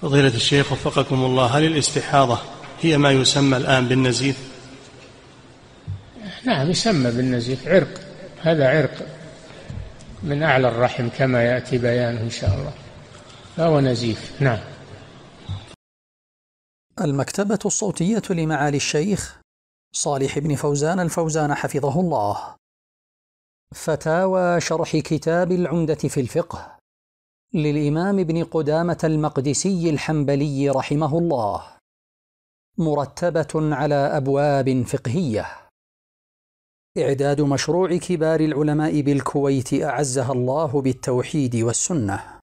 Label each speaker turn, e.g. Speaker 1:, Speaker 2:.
Speaker 1: فضيلة الشيخ وفقكم الله، هل الاستحاضة هي ما يسمى الآن بالنزيف؟
Speaker 2: نعم، يسمى بالنزيف، عرق، هذا عرق من أعلى الرحم كما يأتي بيانه إن شاء الله، فهو نزيف. نعم.
Speaker 3: المكتبة الصوتية لمعالي الشيخ صالح بن فوزان الفوزان حفظه الله. فتاوى شرح كتاب العمدة في الفقه للإمام ابن قدامة المقدسي الحنبلي رحمه الله، مرتبة على أبواب فقهية. إعداد مشروع كبار العلماء بالكويت أعزها الله بالتوحيد والسنة.